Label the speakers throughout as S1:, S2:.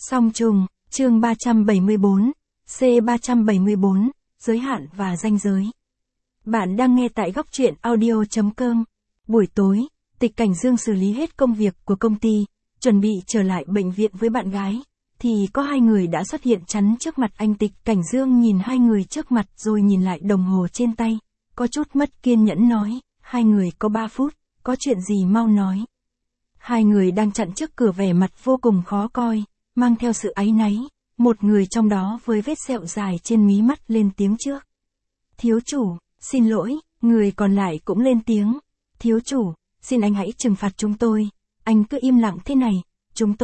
S1: Song trùng, chương 374, C374, giới hạn và ranh giới. Bạn đang nghe tại góc truyện audio.com. Buổi tối, Tịch Cảnh Dương xử lý hết công việc của công ty, chuẩn bị trở lại bệnh viện với bạn gái, thì có hai người đã xuất hiện chắn trước mặt anh. Tịch Cảnh Dương nhìn hai người trước mặt rồi nhìn lại đồng hồ trên tay, có chút mất kiên nhẫn nói, hai người có 3 phút, có chuyện gì mau nói. Hai người đang chặn trước cửa vẻ mặt vô cùng khó coi, mang theo sự áy náy, một người trong đó với vết sẹo dài trên mí mắt lên tiếng trước. Thiếu chủ, xin lỗi, người còn lại cũng lên tiếng. Thiếu chủ, xin anh hãy trừng phạt chúng tôi, anh cứ im lặng thế này, chúng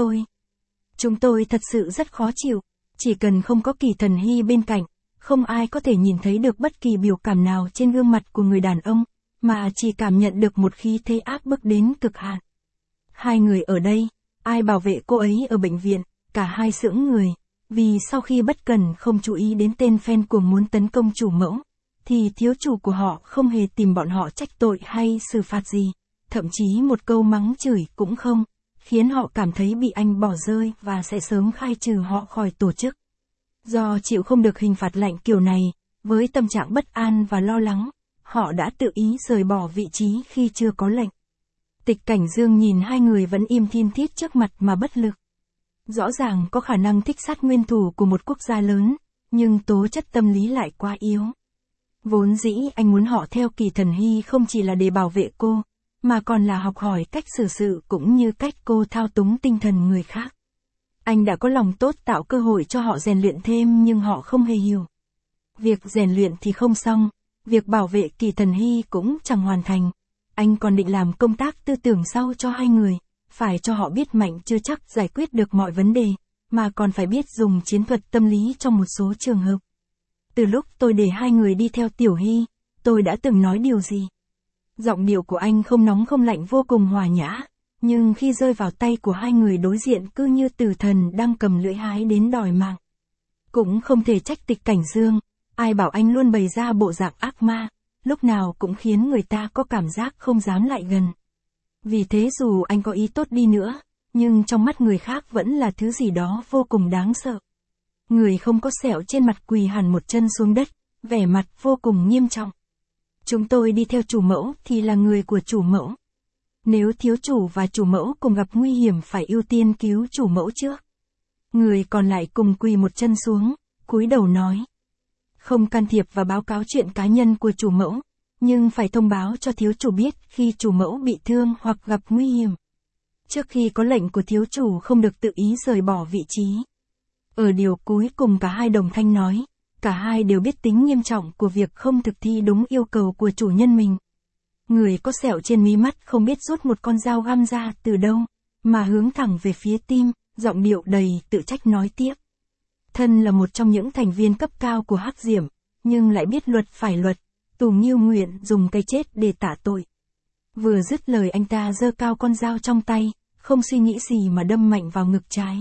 S1: tôi thật sự rất khó chịu, chỉ cần không có Kỳ Thần Hy bên cạnh, không ai có thể nhìn thấy được bất kỳ biểu cảm nào trên gương mặt của người đàn ông, mà chỉ cảm nhận được một khí thế áp bức đến cực hạn. Hai người ở đây, ai bảo vệ cô ấy ở bệnh viện, cả hai sững người, vì sau khi bất cần không chú ý đến tên fan cuồng muốn tấn công chủ mẫu, thì thiếu chủ của họ không hề tìm bọn họ trách tội hay xử phạt gì, thậm chí một câu mắng chửi cũng không, khiến họ cảm thấy bị anh bỏ rơi và sẽ sớm khai trừ họ khỏi tổ chức. Do chịu không được hình phạt lạnh kiểu này, với tâm trạng bất an và lo lắng, họ đã tự ý rời bỏ vị trí khi chưa có lệnh. Tịch Cảnh Dương nhìn hai người vẫn im thiên thít trước mặt mà bất lực. Rõ ràng có khả năng thích sát nguyên thủ của một quốc gia lớn, nhưng tố chất tâm lý lại quá yếu. Vốn dĩ anh muốn họ theo Kỳ Thần Hy không chỉ là để bảo vệ cô, mà còn là học hỏi cách xử sự cũng như cách cô thao túng tinh thần người khác. Anh đã có lòng tốt tạo cơ hội cho họ rèn luyện thêm nhưng họ không hề hiểu. Việc rèn luyện thì không xong, việc bảo vệ Kỳ Thần Hy cũng chẳng hoàn thành. Anh còn định làm công tác tư tưởng sau cho hai người, phải cho họ biết mạnh chưa chắc giải quyết được mọi vấn đề, mà còn phải biết dùng chiến thuật tâm lý trong một số trường hợp. Từ lúc tôi để hai người đi theo Tiểu Hy, tôi đã từng nói điều gì? Giọng điệu của anh không nóng không lạnh vô cùng hòa nhã, nhưng khi rơi vào tay của hai người đối diện cứ như tử thần đang cầm lưỡi hái đến đòi mạng. Cũng không thể trách Tịch Cảnh Dương, ai bảo anh luôn bày ra bộ dạng ác ma, lúc nào cũng khiến người ta có cảm giác không dám lại gần. Vì thế dù anh có ý tốt đi nữa, nhưng trong mắt người khác vẫn là thứ gì đó vô cùng đáng sợ. Người không có sẹo trên mặt quỳ hẳn một chân xuống đất, vẻ mặt vô cùng nghiêm trọng. Chúng tôi đi theo chủ mẫu thì là người của chủ mẫu. Nếu thiếu chủ và chủ mẫu cùng gặp nguy hiểm phải ưu tiên cứu chủ mẫu trước. Người còn lại cùng quỳ một chân xuống, cúi đầu nói. Không can thiệp và báo cáo chuyện cá nhân của chủ mẫu, nhưng phải thông báo cho thiếu chủ biết khi chủ mẫu bị thương hoặc gặp nguy hiểm. Trước khi có lệnh của thiếu chủ không được tự ý rời bỏ vị trí. Ở điều cuối cùng cả hai đồng thanh nói, cả hai đều biết tính nghiêm trọng của việc không thực thi đúng yêu cầu của chủ nhân mình. Người có sẹo trên mí mắt không biết rút một con dao găm ra từ đâu, mà hướng thẳng về phía tim, giọng điệu đầy tự trách nói tiếp. Thân là một trong những thành viên cấp cao của Hắc Diệm, nhưng lại biết luật phải luật, Tù Nghiêu nguyện dùng cái chết để tả tội. Vừa dứt lời anh ta giơ cao con dao trong tay, không suy nghĩ gì mà đâm mạnh vào ngực trái.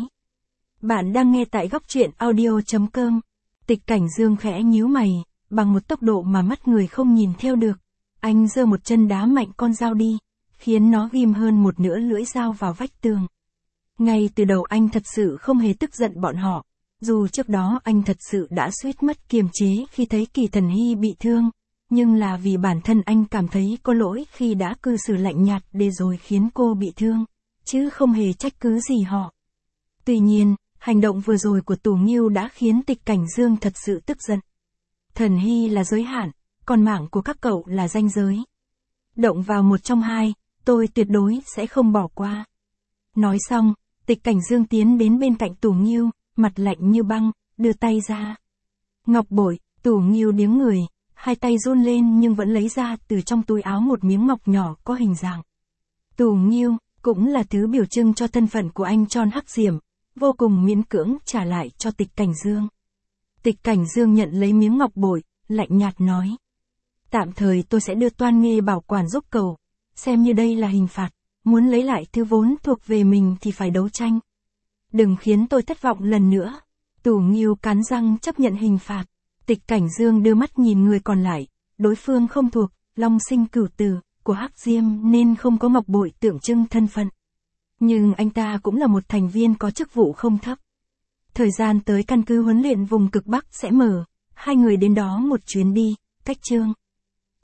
S1: Bạn đang nghe tại góc truyện audio.com. Tịch Cảnh Dương khẽ nhíu mày, bằng một tốc độ mà mắt người không nhìn theo được. Anh giơ một chân đá mạnh con dao đi, khiến nó ghim hơn một nửa lưỡi dao vào vách tường. Ngay từ đầu anh thật sự không hề tức giận bọn họ. Dù trước đó anh thật sự đã suýt mất kiềm chế khi thấy Kỳ Thần Hy bị thương, nhưng là vì bản thân anh cảm thấy có lỗi khi đã cư xử lạnh nhạt để rồi khiến cô bị thương, chứ không hề trách cứ gì họ. Tuy nhiên, hành động vừa rồi của Tù Nghiêu đã khiến Tịch Cảnh Dương thật sự tức giận. Thần Hy là giới hạn, còn mạng của các cậu là ranh giới. Động vào một trong hai, tôi tuyệt đối sẽ không bỏ qua. Nói xong, Tịch Cảnh Dương tiến đến bên cạnh Tù Nghiêu, mặt lạnh như băng, đưa tay ra. Ngọc bội, Tù Nghiêu điếng người, hai tay run lên nhưng vẫn lấy ra từ trong túi áo một miếng ngọc nhỏ có hình dạng. Tù Nghiêu, cũng là thứ biểu trưng cho thân phận của anh Tròn Hắc Diệm, vô cùng miễn cưỡng trả lại cho Tịch Cảnh Dương. Tịch Cảnh Dương nhận lấy miếng ngọc bội, lạnh nhạt nói. Tạm thời tôi sẽ đưa Toan Nghê bảo quản giúp cậu, xem như đây là hình phạt, muốn lấy lại thứ vốn thuộc về mình thì phải đấu tranh. Đừng khiến tôi thất vọng lần nữa. Tù Nghiêu cắn răng chấp nhận hình phạt. Tịch Cảnh Dương đưa mắt nhìn người còn lại, đối phương không thuộc Long Sinh Cửu Tử của Hắc Diêm nên không có ngọc bội tượng trưng thân phận. Nhưng anh ta cũng là một thành viên có chức vụ không thấp. Thời gian tới căn cứ huấn luyện vùng cực Bắc sẽ mở. Hai người đến đó một chuyến đi, cách Trương